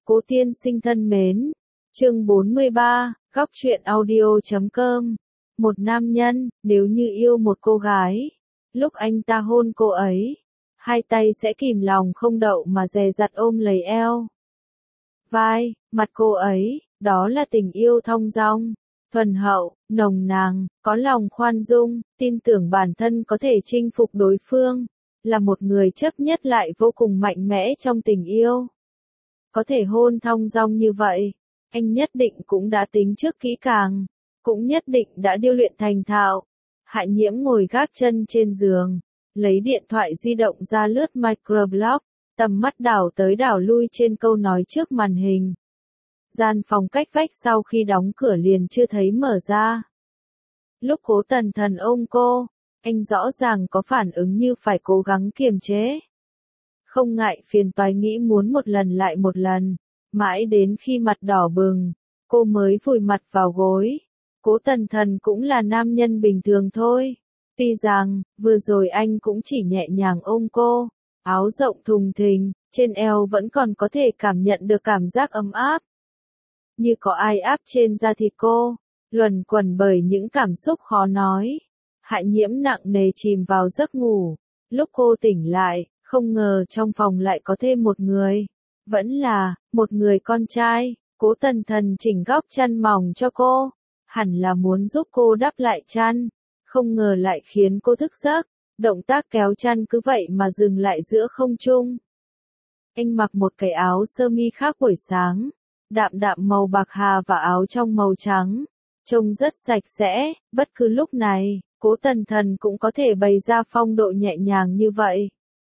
Cố tiên sinh thân mến, chương 43, góc truyện audio.com. Một nam nhân, nếu như yêu một cô gái, lúc anh ta hôn cô ấy, hai tay sẽ kìm lòng không đậu mà dè dặt ôm lấy eo, vai, mặt cô ấy, đó là tình yêu thong dong, thuần hậu, nồng nàn, có lòng khoan dung, tin tưởng bản thân có thể chinh phục đối phương, là một người chấp nhất lại vô cùng mạnh mẽ trong tình yêu. Có thể hôn thong dong như vậy, anh nhất định cũng đã tính trước kỹ càng, cũng nhất định đã điêu luyện thành thạo. Hạ Nhiễm ngồi gác chân trên giường, lấy điện thoại di động ra lướt microblog, tầm mắt đảo tới đảo lui trên câu nói trước màn hình. Gian phòng cách vách sau khi đóng cửa liền chưa thấy mở ra. Lúc Cố Tần Thần ôm cô, anh rõ ràng có phản ứng như phải cố gắng kiềm chế. Không ngại phiền toái nghĩ muốn một lần lại một lần, mãi đến khi mặt đỏ bừng, cô mới vùi mặt vào gối. Cố Tần Thần cũng là nam nhân bình thường thôi. Tuy rằng, vừa rồi anh cũng chỉ nhẹ nhàng ôm cô, áo rộng thùng thình, trên eo vẫn còn có thể cảm nhận được cảm giác ấm áp. Như có ai áp trên da thịt cô, luẩn quẩn bởi những cảm xúc khó nói. Hạ Nhiễm nặng nề chìm vào giấc ngủ. Lúc cô tỉnh lại, không ngờ trong phòng lại có thêm một người. Vẫn là, một người con trai. Cố Tần Thần chỉnh góc chăn mỏng cho cô. Hẳn là muốn giúp cô đắp lại chăn. Không ngờ lại khiến cô thức giấc. Động tác kéo chăn cứ vậy mà dừng lại giữa không trung. Anh mặc một cái áo sơ mi khác buổi sáng. Đạm đạm màu bạc hà và áo trong màu trắng. Trông rất sạch sẽ, bất cứ lúc này, Cố Tần Thần cũng có thể bày ra phong độ nhẹ nhàng như vậy.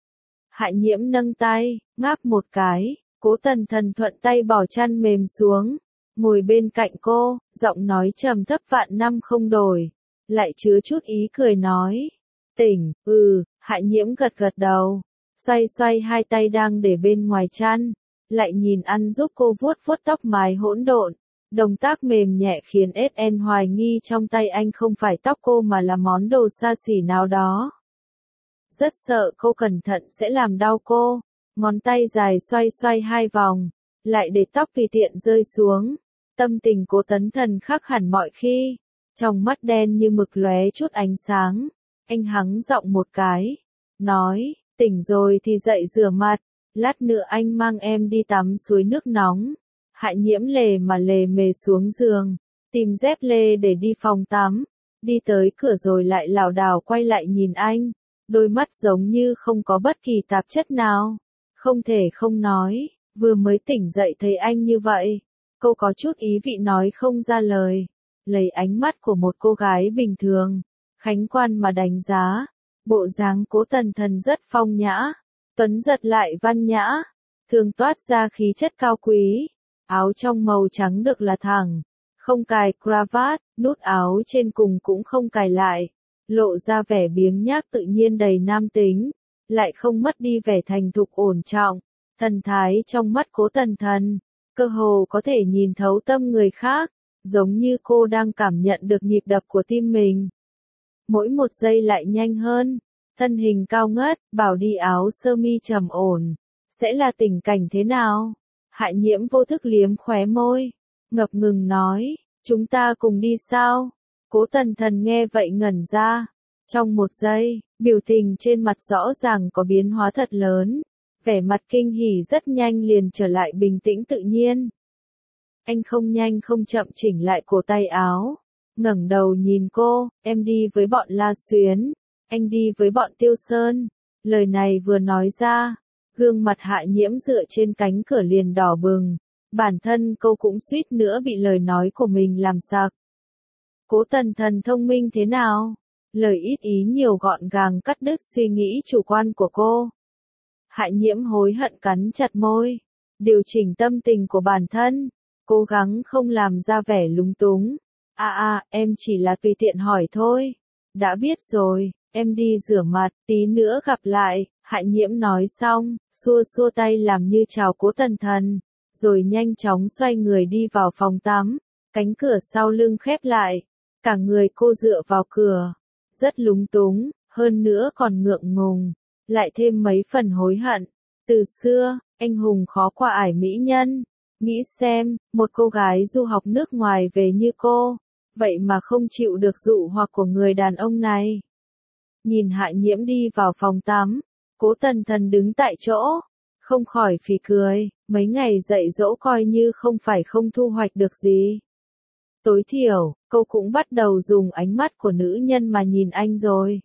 Hạ Nhiễm nâng tay, ngáp một cái, Cố Tần Thần thuận tay bỏ chăn mềm xuống, ngồi bên cạnh cô, giọng nói trầm thấp vạn năm không đổi, lại chứa chút ý cười nói. Tỉnh, Hạ Nhiễm gật gật đầu, xoay xoay hai tay đang để bên ngoài chăn, lại nhìn anh giúp cô vuốt vuốt tóc mái hỗn độn. Động tác mềm nhẹ khiến SN hoài nghi trong tay anh không phải tóc cô mà là món đồ xa xỉ nào đó. Rất sợ cô cẩn thận sẽ làm đau cô, ngón tay dài xoay xoay hai vòng, lại để tóc tùy tiện rơi xuống. Tâm tình Cố Tần Thần khác hẳn mọi khi, trong mắt đen như mực lóe chút ánh sáng. Anh hắng giọng một cái, nói, tỉnh rồi thì dậy rửa mặt, lát nữa anh mang em đi tắm suối nước nóng. Hạ Nhiễm lề mà lề mề xuống giường, tìm dép lê để đi phòng tắm, đi tới cửa rồi lại lảo đảo quay lại nhìn anh, đôi mắt giống như không có bất kỳ tạp chất nào. Không thể không nói, vừa mới tỉnh dậy thấy anh như vậy, cô có chút ý vị nói không ra lời. Lấy ánh mắt của một cô gái bình thường, khánh quan mà đánh giá, bộ dáng Cố Tần Thần rất phong nhã, tuấn giật lại văn nhã, thường toát ra khí chất cao quý. Áo trong màu trắng được là thẳng, không cài cravat, nút áo trên cùng cũng không cài lại, lộ ra vẻ biếng nhác tự nhiên đầy nam tính, lại không mất đi vẻ thành thục ổn trọng, thần thái trong mắt Cố Tần Thần, cơ hồ có thể nhìn thấu tâm người khác, giống như cô đang cảm nhận được nhịp đập của tim mình. Mỗi một giây lại nhanh hơn, thân hình cao ngất, bảo đi áo sơ mi trầm ổn, sẽ là tình cảnh thế nào? Hạ Nhiễm vô thức liếm khóe môi, ngập ngừng nói, chúng ta cùng đi sao? Cố Tần Thần nghe vậy ngẩn ra. Trong một giây, biểu tình trên mặt rõ ràng có biến hóa thật lớn. Vẻ mặt kinh hỉ rất nhanh liền trở lại bình tĩnh tự nhiên. Anh không nhanh không chậm chỉnh lại cổ tay áo. Ngẩng đầu nhìn cô, em đi với bọn La Xuyến. Anh đi với bọn Tiêu Sơn. Lời này vừa nói ra. Gương mặt Hạ Nhiễm dựa trên cánh cửa liền đỏ bừng, bản thân cô cũng suýt nữa bị lời nói của mình làm sặc. Cố Tần Thần thông minh thế nào? Lời ít ý nhiều gọn gàng cắt đứt suy nghĩ chủ quan của cô. Hạ Nhiễm hối hận cắn chặt môi, điều chỉnh tâm tình của bản thân, cố gắng không làm ra vẻ lúng túng. Em chỉ là tùy tiện hỏi thôi. Đã biết rồi, em đi rửa mặt, tí nữa gặp lại. Hạ Nhiễm nói xong, xua xua tay làm như chào Cố Tần Thần, rồi nhanh chóng xoay người đi vào phòng tắm, cánh cửa sau lưng khép lại, cả người cô dựa vào cửa, rất lúng túng, hơn nữa còn ngượng ngùng, lại thêm mấy phần hối hận. Từ xưa, anh hùng khó qua ải mỹ nhân, Nghĩ xem, một cô gái du học nước ngoài về như cô, vậy mà không chịu được dụ hoặc của người đàn ông này. Nhìn Hạ Nhiễm đi vào phòng tắm, Cố Tần Thần đứng tại chỗ, không khỏi phì cười, mấy ngày dạy dỗ coi như không phải không thu hoạch được gì. Tối thiểu, cô cũng bắt đầu dùng ánh mắt của nữ nhân mà nhìn anh rồi.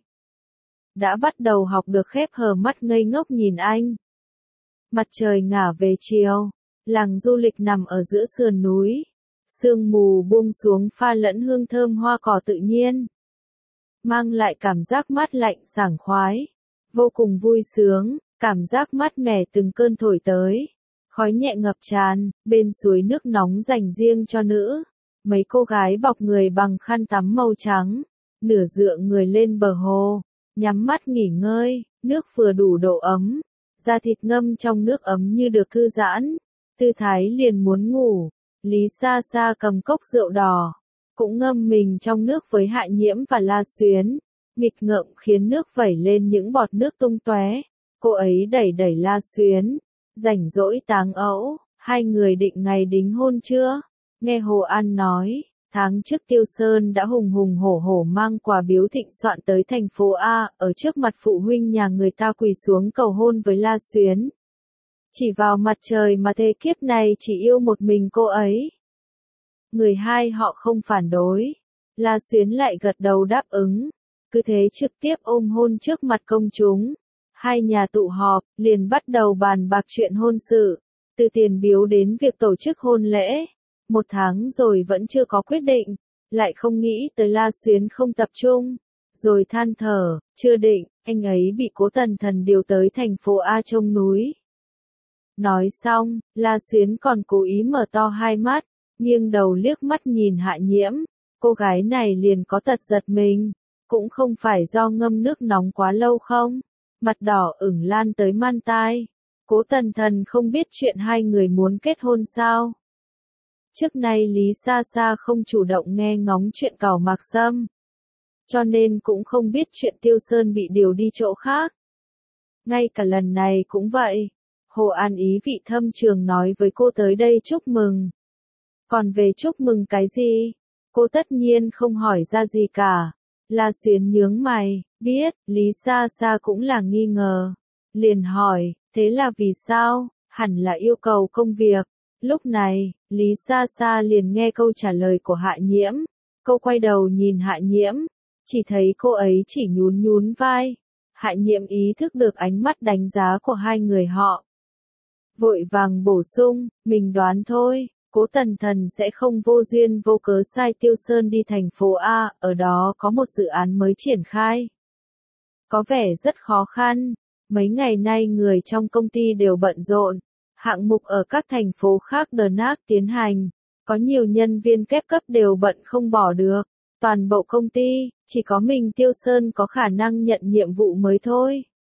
Đã bắt đầu học được khép hờ mắt ngây ngốc nhìn anh. Mặt trời ngả về chiều, làng du lịch nằm ở giữa sườn núi. Sương mù buông xuống pha lẫn hương thơm hoa cỏ tự nhiên, mang lại cảm giác mát lạnh sảng khoái, vô cùng vui sướng, cảm giác mát mẻ từng cơn thổi tới. Khói nhẹ ngập tràn, bên suối nước nóng dành riêng cho nữ. Mấy cô gái bọc người bằng khăn tắm màu trắng, nửa dựa người lên bờ hồ, nhắm mắt nghỉ ngơi, nước vừa đủ độ ấm, da thịt ngâm trong nước ấm như được thư giãn, tư thái liền muốn ngủ. Lý Sa Sa cầm cốc rượu đỏ, cũng ngâm mình trong nước với Hạ Nhiễm và La Xuyến, nghịch ngợm khiến nước vẩy lên những bọt nước tung tóe. Cô ấy đẩy đẩy La Xuyến, rảnh rỗi táng ẫu, hai người định ngày đính hôn chưa? Nghe Hồ An nói, tháng trước Tiêu Sơn đã hùng hùng hổ hổ mang quà biếu thịnh soạn tới thành phố A, ở trước mặt phụ huynh nhà người ta quỳ xuống cầu hôn với La Xuyến. Chỉ vào mặt trời mà thề kiếp này chỉ yêu một mình cô ấy. Người hai họ không phản đối. La Xuyến lại gật đầu đáp ứng. Cứ thế trực tiếp ôm hôn trước mặt công chúng. Hai nhà tụ họp, liền bắt đầu bàn bạc chuyện hôn sự. Từ tiền biếu đến việc tổ chức hôn lễ. 1 tháng rồi vẫn chưa có quyết định. Lại không nghĩ tới La Xuyến không tập trung. Rồi than thở, chưa định, anh ấy bị Cố Tần Thần điều tới thành phố A trông núi. Nói xong, La Xuyến còn cố ý mở to hai mắt, nghiêng đầu liếc mắt nhìn Hạ Nhiễm. Cô gái này liền có tật giật mình, cũng không phải do ngâm nước nóng quá lâu không? Mặt đỏ ửng lan tới man tai. Cố Tần Thần không biết chuyện hai người muốn kết hôn sao? Trước nay Lý Sa Sa không chủ động nghe ngóng chuyện Cẩu Mạc Sâm, cho nên cũng không biết chuyện Tiêu Sơn bị điều đi chỗ khác. Ngay cả lần này cũng vậy. Hồ An ý vị thâm trường nói với cô tới đây chúc mừng. Còn về chúc mừng cái gì? Cô tất nhiên không hỏi ra gì cả. La Xuyến nhướng mày, biết, Lý Sa Sa cũng là nghi ngờ. Liền hỏi, thế là vì sao? Hẳn là yêu cầu công việc. Lúc này, Lý Sa Sa liền nghe câu trả lời của Hạ Nhiễm. Cô quay đầu nhìn Hạ Nhiễm, chỉ thấy cô ấy chỉ nhún nhún vai. Hạ Nhiễm ý thức được ánh mắt đánh giá của hai người họ. Vội vàng bổ sung, mình đoán thôi, Cố Tần Thần sẽ không vô duyên vô cớ sai Tiêu Sơn đi thành phố A, ở đó có một dự án mới triển khai. Có vẻ rất khó khăn, mấy ngày nay người trong công ty đều bận rộn, hạng mục ở các thành phố khác đờn ác tiến hành, có nhiều nhân viên kép cấp đều bận không bỏ được, toàn bộ công ty, chỉ có mình Tiêu Sơn có khả năng nhận nhiệm vụ mới thôi.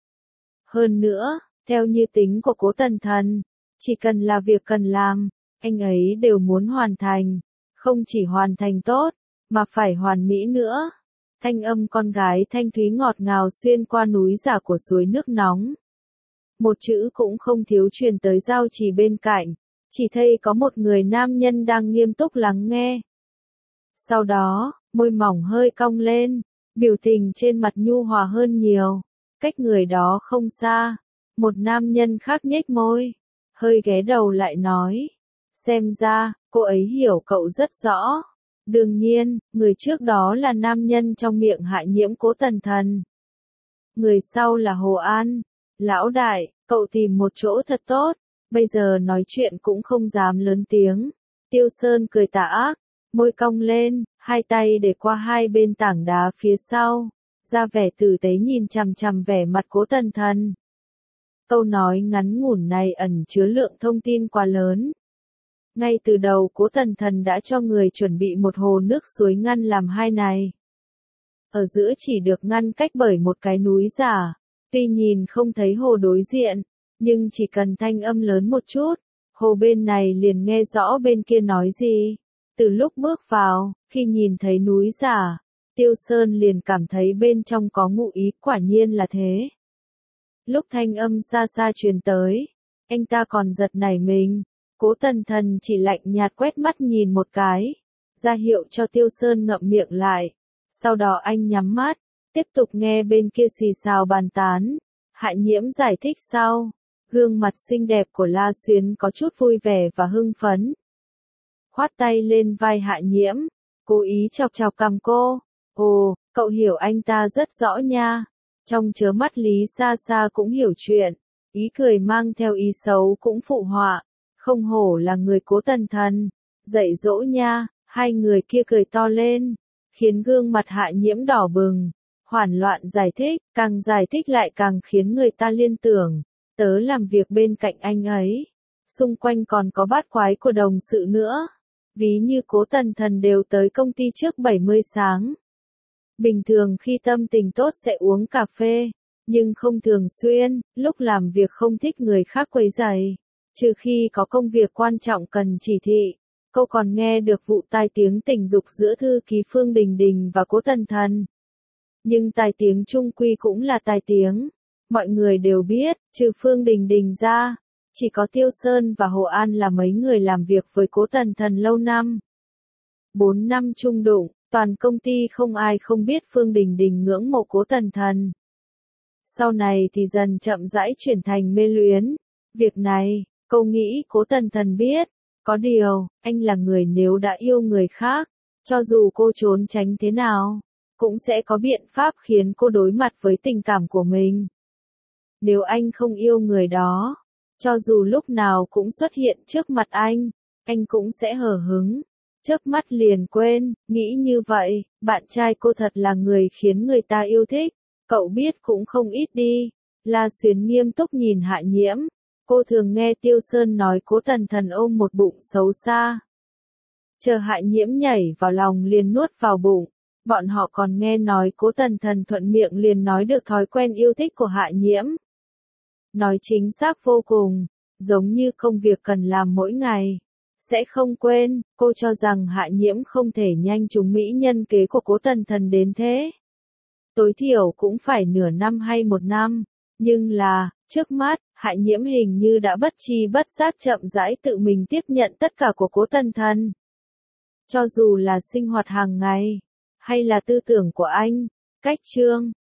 Hơn nữa, theo như tính của Cố Tần Thần, chỉ cần là việc cần làm, anh ấy đều muốn hoàn thành, không chỉ hoàn thành tốt, mà phải hoàn mỹ nữa. Thanh âm con gái thanh thúy ngọt ngào xuyên qua núi giả của suối nước nóng. Một chữ cũng không thiếu truyền tới giao trì bên cạnh, chỉ thấy có một người nam nhân đang nghiêm túc lắng nghe. Sau đó, môi mỏng hơi cong lên, biểu tình trên mặt nhu hòa hơn nhiều, cách người đó không xa. Một nam nhân khác nhếch môi, hơi ghé đầu lại nói, xem ra, cô ấy hiểu cậu rất rõ. Đương nhiên, người trước đó là nam nhân trong miệng Hạ Nhiễm Cố Tần Thần. Người sau là Hồ An. Lão đại, cậu tìm một chỗ thật tốt, bây giờ nói chuyện cũng không dám lớn tiếng. Tiêu Sơn cười tà ác, môi cong lên, hai tay để qua hai bên tảng đá phía sau, ra vẻ tử tế nhìn chằm chằm vẻ mặt Cố Tần Thần. Câu nói ngắn ngủn này ẩn chứa lượng thông tin quá lớn. Ngay từ đầu Cố Tần Thần đã cho người chuẩn bị một hồ nước suối ngăn làm hai này. Ở giữa chỉ được ngăn cách bởi một cái núi giả, tuy nhìn không thấy hồ đối diện, nhưng chỉ cần thanh âm lớn một chút, hồ bên này liền nghe rõ bên kia nói gì. Từ lúc bước vào, khi nhìn thấy núi giả, Tiêu Sơn liền cảm thấy bên trong có ngụ ý, quả nhiên là thế. Lúc thanh âm xa xa truyền tới, anh ta còn giật nảy mình, Cố Tần Thần chỉ lạnh nhạt quét mắt nhìn một cái, ra hiệu cho Tiêu Sơn ngậm miệng lại. Sau đó anh nhắm mắt, tiếp tục nghe bên kia xì xào bàn tán. Hạ Nhiễm giải thích sau, gương mặt xinh đẹp của La Xuyến có chút vui vẻ và hưng phấn. Khoát tay lên vai Hạ Nhiễm, cố ý chọc chọc cằm cô. Ồ, cậu hiểu anh ta rất rõ nha. Trong chớ mắt Lý Sa Sa cũng hiểu chuyện, ý cười mang theo ý xấu cũng phụ họa. Không hổ là người Cố Tần Thần, dạy dỗ nha. Hai người kia cười to lên, khiến gương mặt Hạ Nhiễm đỏ bừng. Hoảng loạn giải thích, càng giải thích lại càng khiến người ta liên tưởng. Tớ làm việc bên cạnh anh ấy, xung quanh còn có bát quái của đồng sự nữa. Ví như Cố Tần Thần đều tới công ty trước 70 sáng. Bình thường khi tâm tình tốt sẽ uống cà phê, nhưng không thường xuyên, lúc làm việc không thích người khác quấy rầy, trừ khi có công việc quan trọng cần chỉ thị. Cô còn nghe được vụ tai tiếng tình dục giữa thư ký Phương Đình Đình và Cố Tần Thần. Nhưng tai tiếng chung quy cũng là tai tiếng. Mọi người đều biết, trừ Phương Đình Đình ra, chỉ có Tiêu Sơn và Hồ An là mấy người làm việc với Cố Tần Thần lâu năm. 4 năm chung đụng, toàn công ty không ai không biết Phương Đình Đình ngưỡng mộ Cố Tần Thần. Sau này thì dần chậm rãi chuyển thành mê luyến. Việc này, cô nghĩ Cố Tần Thần biết. Có điều, anh là người nếu đã yêu người khác, cho dù cô trốn tránh thế nào, cũng sẽ có biện pháp khiến cô đối mặt với tình cảm của mình. Nếu anh không yêu người đó, cho dù lúc nào cũng xuất hiện trước mặt anh cũng sẽ hờ hững, chớp mắt liền quên. Nghĩ như vậy, bạn trai cô thật là người khiến người ta yêu thích, cậu biết cũng không ít đi. La Xuyến nghiêm túc nhìn Hạ Nhiễm. Cô thường nghe Tiêu Sơn nói Cố Tần Thần ôm một bụng xấu xa. Chờ Hạ Nhiễm nhảy vào lòng liền nuốt vào bụng. Bọn họ còn nghe nói Cố Tần Thần thuận miệng liền nói được thói quen yêu thích của Hạ Nhiễm. Nói chính xác vô cùng, giống như công việc cần làm mỗi ngày. Sẽ không quên, cô cho rằng Hạ Nhiễm không thể nhanh trúng mỹ nhân kế của Cố Tần Thần đến thế. Tối thiểu cũng phải nửa năm hay 1 năm. Nhưng là, trước mắt, Hạ Nhiễm hình như đã bất tri bất giác chậm rãi tự mình tiếp nhận tất cả của Cố Tần Thần. Cho dù là sinh hoạt hàng ngày, hay là tư tưởng của anh, cách chương,